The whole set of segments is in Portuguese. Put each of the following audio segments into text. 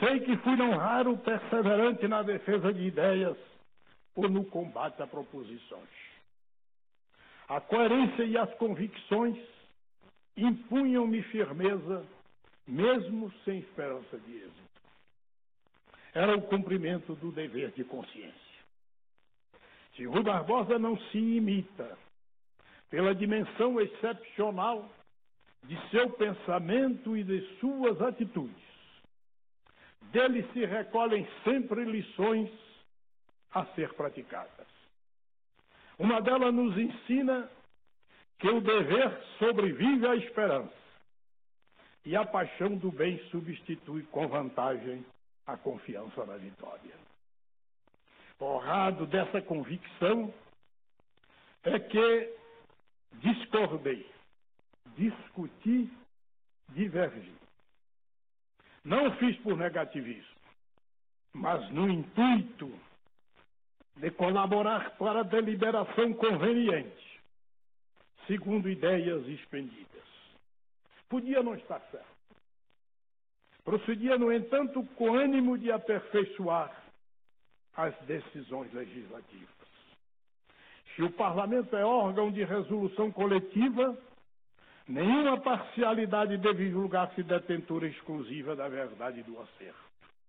Sei que fui não raro perseverante na defesa de ideias ou no combate a proposições. A coerência e as convicções impunham-me firmeza, mesmo sem esperança de êxito. Era o cumprimento do dever de consciência. Se Rui Barbosa não se imita pela dimensão excepcional de seu pensamento e de suas atitudes, dele se recolhem sempre lições a ser praticadas. Uma delas nos ensina que o dever sobrevive à esperança e a paixão do bem substitui com vantagem a confiança na vitória. Forrado dessa convicção é que discordei, discuti, divergi. Não fiz por negativismo, mas no intuito de colaborar para a deliberação conveniente, segundo ideias expendidas. Podia não estar certo. Procedia, no entanto, com ânimo de aperfeiçoar as decisões legislativas. Se o Parlamento é órgão de resolução coletiva, nenhuma parcialidade deve julgar-se detentora exclusiva da verdade e do acerto.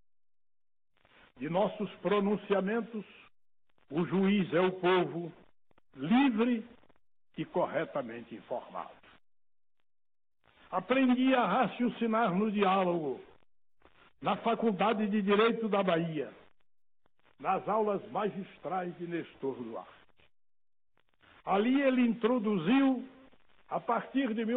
De nossos pronunciamentos, o juiz é o povo livre e corretamente informado. Aprendi a raciocinar no diálogo, na Faculdade de Direito da Bahia, nas aulas magistrais de Nestor Duarte. Ali ele introduziu, a partir de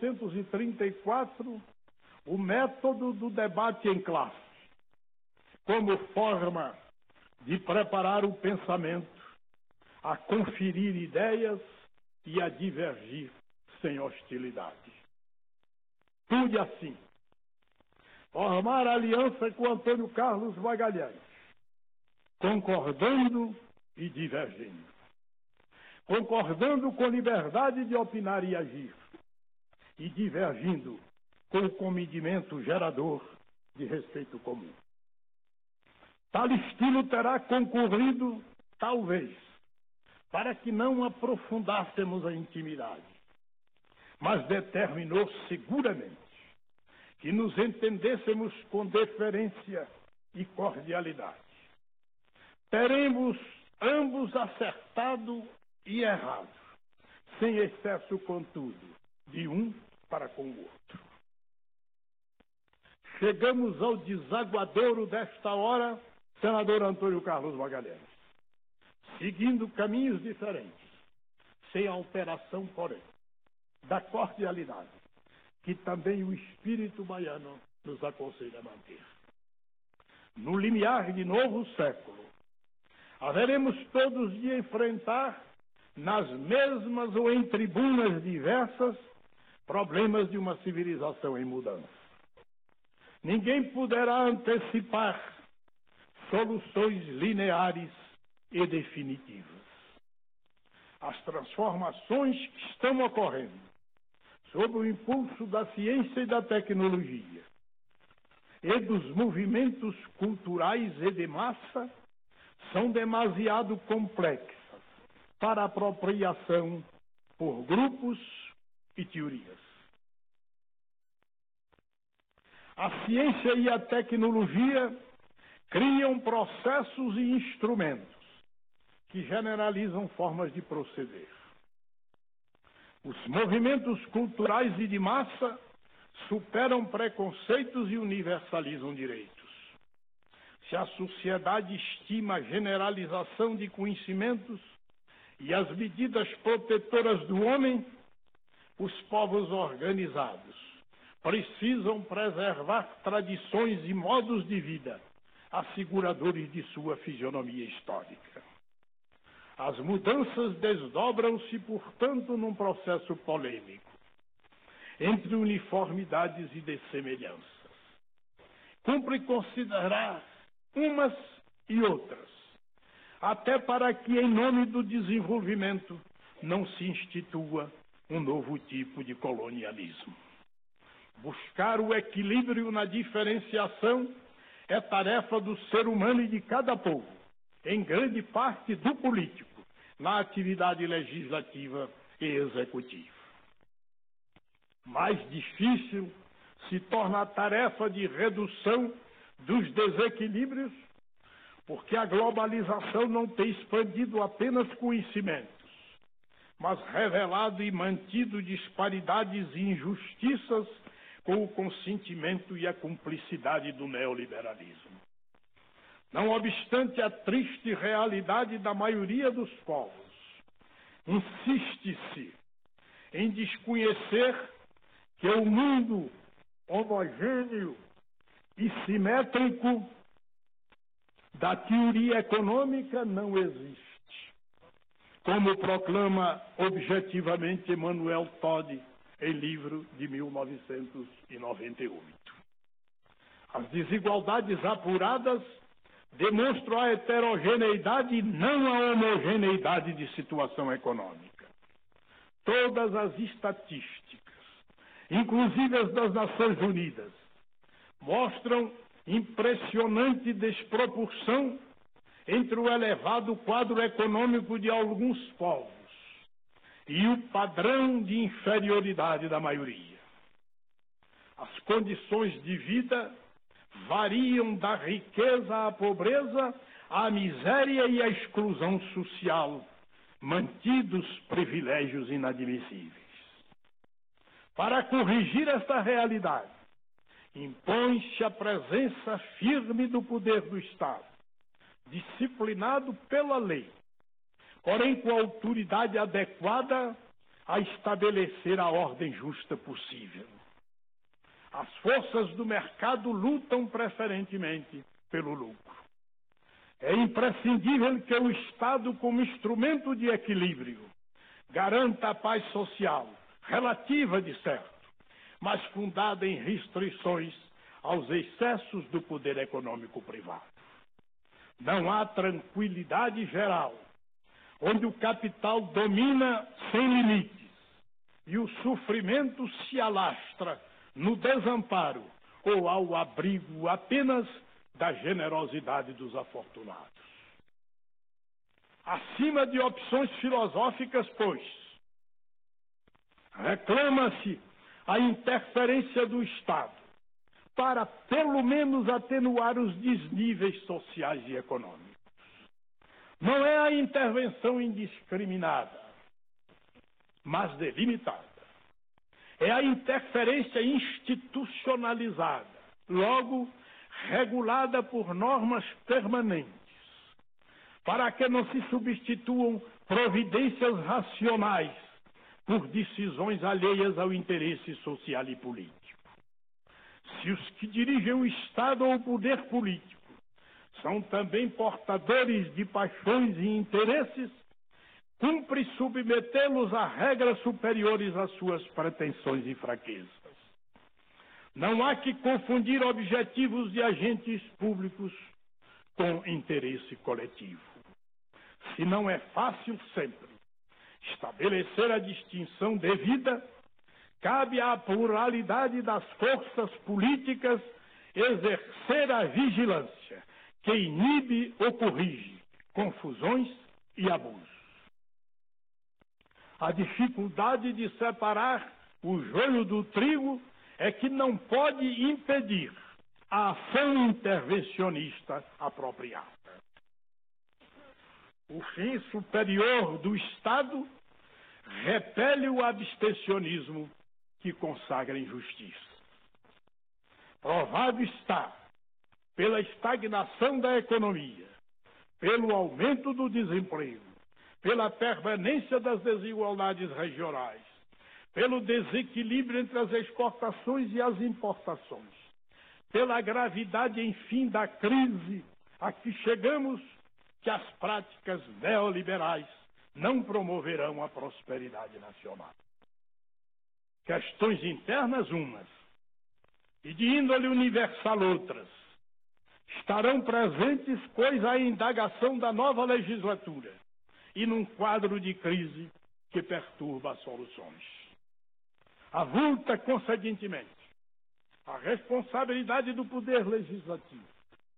1934, o método do debate em classe, como forma de preparar o pensamento a conferir ideias e a divergir sem hostilidade. Pude, assim, formar aliança com Antônio Carlos Magalhães, concordando e divergindo. Concordando com liberdade de opinar e agir, e divergindo com o comedimento gerador de respeito comum. Tal estilo terá concorrido, talvez, para que não aprofundássemos a intimidade, mas determinou seguramente que nos entendêssemos com deferência e cordialidade. Teremos ambos acertado e errado, sem excesso, contudo, de um para com o outro. Chegamos ao desaguadouro desta hora, senador Antônio Carlos Magalhães, seguindo caminhos diferentes, sem alteração, porém, da cordialidade, que também o espírito baiano nos aconselha a manter. No limiar de novo século, haveremos todos de enfrentar, nas mesmas ou em tribunas diversas, problemas de uma civilização em mudança. Ninguém poderá antecipar soluções lineares e definitivas. As transformações que estão ocorrendo sob o impulso da ciência e da tecnologia e dos movimentos culturais e de massa são demasiado complexas para apropriação por grupos e teorias. A ciência e a tecnologia criam processos e instrumentos que generalizam formas de proceder. Os movimentos culturais e de massa superam preconceitos e universalizam direitos. Se a sociedade estima a generalização de conhecimentos e as medidas protetoras do homem, os povos organizados precisam preservar tradições e modos de vida asseguradores de sua fisionomia histórica. As mudanças desdobram-se, portanto, num processo polêmico, entre uniformidades e dessemelhanças. Cumpre considerar umas e outras, até para que, em nome do desenvolvimento, não se institua um novo tipo de colonialismo. Buscar o equilíbrio na diferenciação é tarefa do ser humano e de cada povo, em grande parte do político, na atividade legislativa e executiva. Mais difícil se torna a tarefa de redução dos desequilíbrios, porque a globalização não tem expandido apenas conhecimentos, mas revelado e mantido disparidades e injustiças com o consentimento e a cumplicidade do neoliberalismo. Não obstante a triste realidade da maioria dos povos, insiste-se em desconhecer que o mundo homogêneo e simétrico da teoria econômica não existe, como proclama objetivamente Emmanuel Todd em livro de 1998. As desigualdades apuradas demonstram a heterogeneidade e não a homogeneidade de situação econômica. Todas as estatísticas, inclusive as das Nações Unidas, mostram impressionante desproporção entre o elevado quadro econômico de alguns povos e o padrão de inferioridade da maioria. As condições de vida variam da riqueza à pobreza, à miséria e à exclusão social, mantidos privilégios inadmissíveis. Para corrigir esta realidade, impõe-se a presença firme do poder do Estado, disciplinado pela lei, porém com a autoridade adequada a estabelecer a ordem justa possível. As forças do mercado lutam preferentemente pelo lucro. É imprescindível que o Estado, como instrumento de equilíbrio, garanta a paz social, relativa de certo, mas fundada em restrições aos excessos do poder econômico privado. Não há tranquilidade geral, onde o capital domina sem limites e o sofrimento se alastra no desamparo ou ao abrigo apenas da generosidade dos afortunados. Acima de opções filosóficas, pois, reclama-se a interferência do Estado para, pelo menos, atenuar os desníveis sociais e econômicos. Não é a intervenção indiscriminada, mas delimitada. É a interferência institucionalizada, logo regulada por normas permanentes, para que não se substituam providências racionais por decisões alheias ao interesse social e político. Se os que dirigem o Estado ou o poder político são também portadores de paixões e interesses, cumpre submetê-los a regras superiores às suas pretensões e fraquezas. Não há que confundir objetivos de agentes públicos com interesse coletivo. Se não é fácil sempre estabelecer a distinção devida, cabe à pluralidade das forças políticas exercer a vigilância que inibe ou corrige confusões e abusos. A dificuldade de separar o joio do trigo é que não pode impedir a ação intervencionista apropriada. O fim superior do Estado repele o abstencionismo que consagra a injustiça. Provado está, pela estagnação da economia, pelo aumento do desemprego, pela permanência das desigualdades regionais, pelo desequilíbrio entre as exportações e as importações, pela gravidade, enfim, da crise a que chegamos, que as práticas neoliberais não promoverão a prosperidade nacional. Questões internas umas, e de índole universal outras, estarão presentes, pois, a indagação da nova legislatura e num quadro de crise que perturba as soluções. Avulta, conseguintemente, a responsabilidade do Poder Legislativo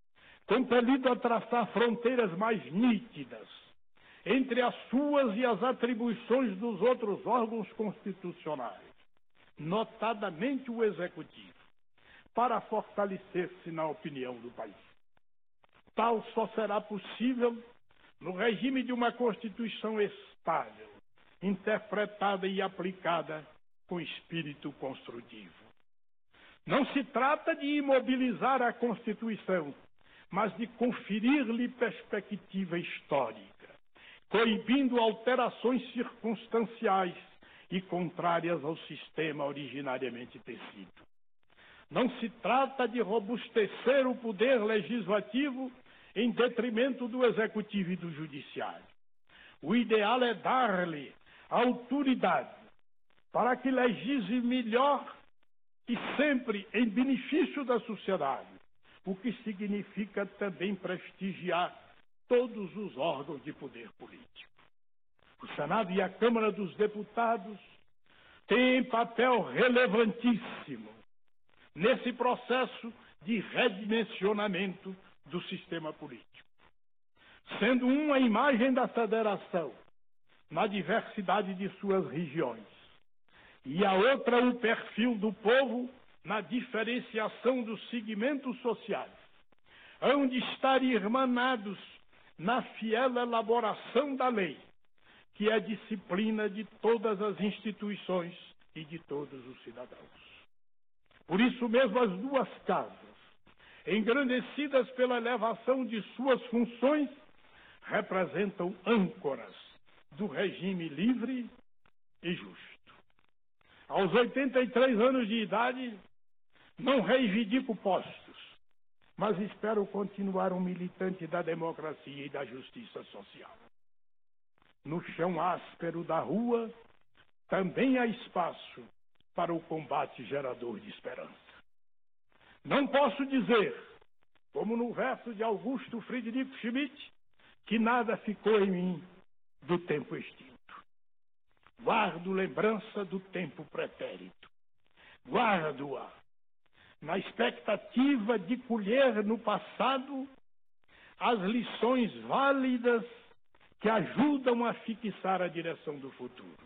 compelido a traçar fronteiras mais nítidas entre as suas e as atribuições dos outros órgãos constitucionais, notadamente o Executivo, para fortalecer-se na opinião do país. Tal só será possível no regime de uma Constituição estável, interpretada e aplicada com espírito construtivo. Não se trata de imobilizar a Constituição, mas de conferir-lhe perspectiva histórica, coibindo alterações circunstanciais e contrárias ao sistema originariamente tecido. Não se trata de robustecer o poder legislativo em detrimento do executivo e do judiciário. O ideal é dar-lhe autoridade para que legisle melhor e sempre em benefício da sociedade, o que significa também prestigiar todos os órgãos de poder político. O Senado e a Câmara dos Deputados têm papel relevantíssimo nesse processo de redimensionamento do sistema político, sendo uma a imagem da federação na diversidade de suas regiões e a outra o perfil do povo na diferenciação dos segmentos sociais, hão de estar irmanados na fiel elaboração da lei, que é a disciplina de todas as instituições e de todos os cidadãos. Por isso mesmo as duas casas, engrandecidas pela elevação de suas funções, representam âncoras do regime livre e justo. Aos 83 anos de idade, não reivindico postos, mas espero continuar um militante da democracia e da justiça social. No chão áspero da rua, também há espaço para o combate gerador de esperança. Não posso dizer, como no verso de Augusto Friedrich Schmidt, que nada ficou em mim do tempo extinto. Guardo lembrança do tempo pretérito. Guardo-a na expectativa de colher no passado as lições válidas que ajudam a fixar a direção do futuro.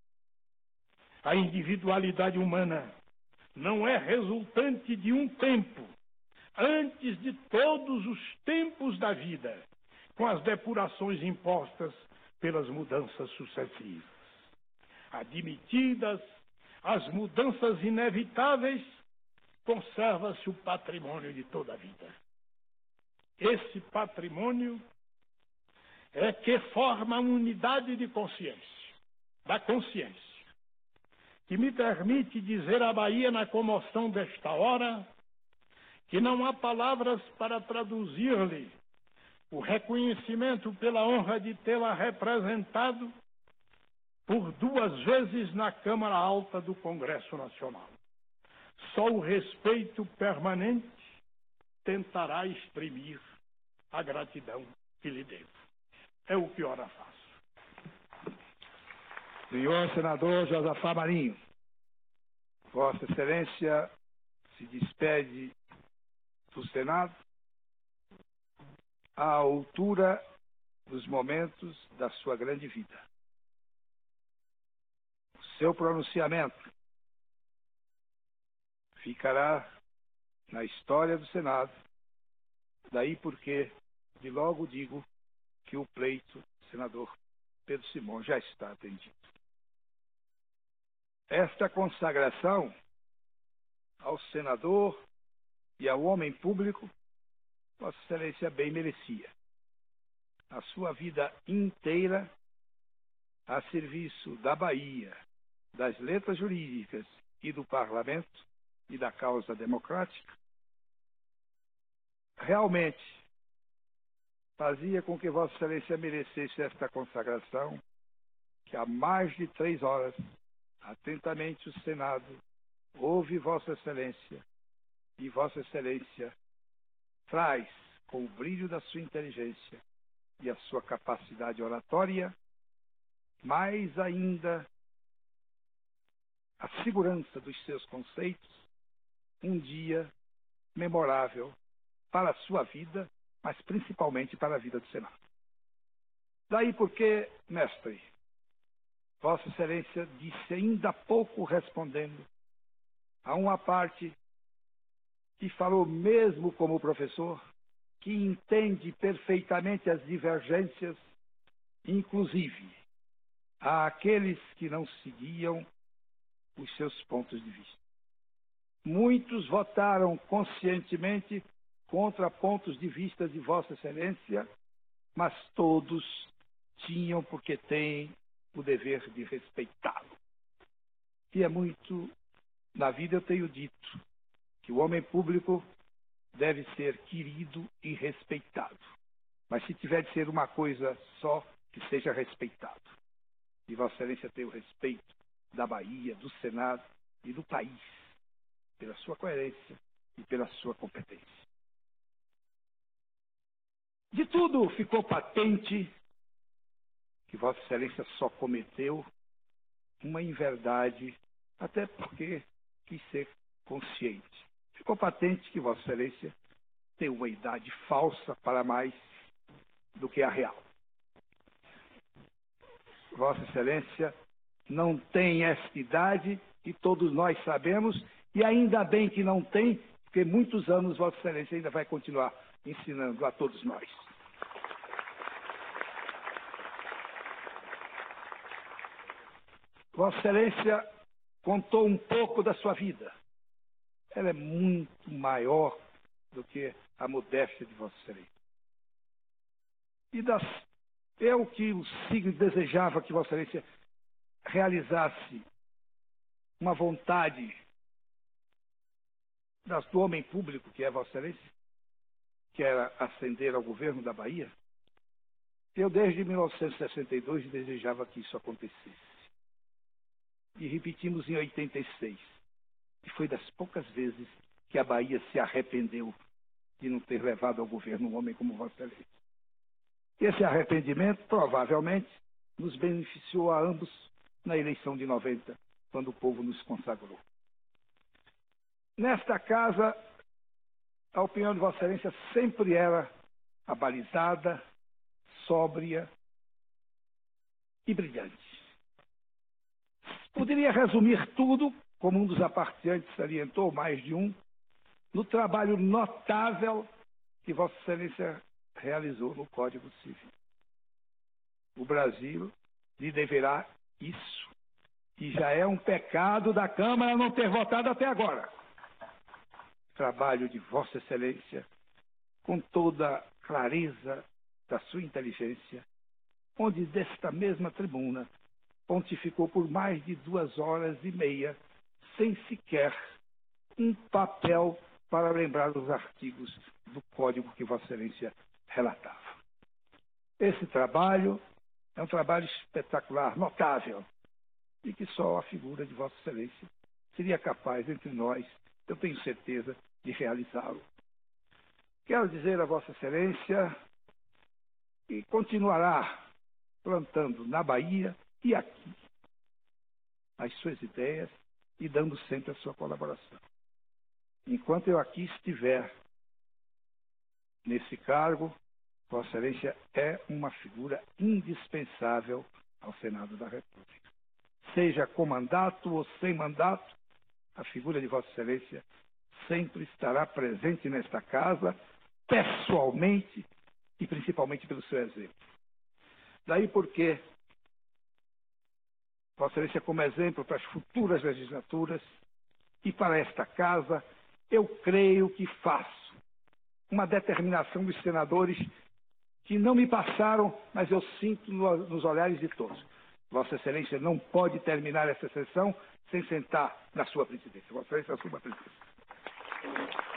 A individualidade humana não é resultante de um tempo, antes de todos os tempos da vida, com as depurações impostas pelas mudanças sucessivas. Admitidas as mudanças inevitáveis, conserva-se o patrimônio de toda a vida. Esse patrimônio é que forma a unidade de consciência, da consciência, que me permite dizer à Bahia na comoção desta hora que não há palavras para traduzir-lhe o reconhecimento pela honra de tê-la representado por 2 vezes na Câmara Alta do Congresso Nacional. Só o respeito permanente tentará exprimir a gratidão que lhe devo. É o que ora faço. Senhor senador Josafá Marinho, Vossa Excelência se despede do Senado à altura dos momentos da sua grande vida. O seu pronunciamento ficará na história do Senado, daí porque de logo digo que o pleito, senador Pedro Simões, já está atendido. Esta consagração ao senador e ao homem público, Vossa Excelência bem merecia. A sua vida inteira a serviço da Bahia, das letras jurídicas e do parlamento e da causa democrática, realmente fazia com que Vossa Excelência merecesse esta consagração, que há mais de 3 horas, atentamente o Senado ouve Vossa Excelência, e Vossa Excelência traz, com o brilho da sua inteligência e a sua capacidade oratória, mais ainda a segurança dos seus conceitos, um dia memorável para a sua vida mas principalmente para a vida do Senado. Daí porque, mestre, Vossa Excelência disse ainda há pouco respondendo a uma parte que falou mesmo como professor, que entende perfeitamente as divergências, inclusive àqueles que não seguiam os seus pontos de vista. Muitos votaram conscientemente contra pontos de vista de Vossa Excelência, mas todos tinham, porque têm, o dever de respeitá-lo. E é muito, na vida eu tenho dito, que o homem público deve ser querido e respeitado. Mas se tiver de ser uma coisa só, que seja respeitado. E Vossa Excelência tem o respeito da Bahia, do Senado e do país, pela sua coerência e pela sua competência. De tudo ficou patente que Vossa Excelência só cometeu uma inverdade, até porque quis ser consciente. Ficou patente que Vossa Excelência tem uma idade falsa para mais do que a real. Vossa Excelência não tem esta idade, e todos nós sabemos, e ainda bem que não tem, porque muitos anos Vossa Excelência ainda vai continuar ensinando a todos nós. Vossa Excelência contou um pouco da sua vida. Ela é muito maior do que a modéstia de Vossa Excelência. E eu que o signo desejava que Vossa Excelência realizasse uma vontade do homem público, que é Vossa Excelência, que era ascender ao governo da Bahia. Eu, desde 1962, desejava que isso acontecesse. E repetimos em 86. E foi das poucas vezes que a Bahia se arrependeu de não ter levado ao governo um homem como Vossa Excelência. Esse arrependimento, provavelmente, nos beneficiou a ambos na eleição de 90, quando o povo nos consagrou. Nesta casa, a opinião de Vossa Excelência sempre era abalizada, sóbria e brilhante. Poderia resumir tudo, como um dos aparecientes salientou, mais de um, no trabalho notável que Vossa Excelência realizou no Código Civil. O Brasil lhe deverá isso, e já é um pecado da Câmara não ter votado até agora. Trabalho de Vossa Excelência, com toda a clareza da sua inteligência, onde desta mesma tribuna pontificou por mais de 2h30, sem sequer um papel para lembrar os artigos do Código que Vossa Excelência relatava. Esse trabalho é um trabalho espetacular, notável, e que só a figura de Vossa Excelência seria capaz, entre nós, eu tenho certeza, de realizá-lo. Quero dizer a Vossa Excelência que continuará plantando na Bahia e aqui as suas ideias e dando sempre a sua colaboração. Enquanto eu aqui estiver nesse cargo, Vossa Excelência é uma figura indispensável ao Senado da República. Seja com mandato ou sem mandato, a figura de Vossa Excelência sempre estará presente nesta casa, pessoalmente e principalmente pelo seu exemplo. Daí porque Vossa Excelência, como exemplo para as futuras legislaturas e para esta casa, eu creio que faço uma determinação dos senadores que não me passaram, mas eu sinto nos olhares de todos. Vossa Excelência não pode terminar essa sessão sem sentar na sua presidência. Vossa Excelência assuma a presidência.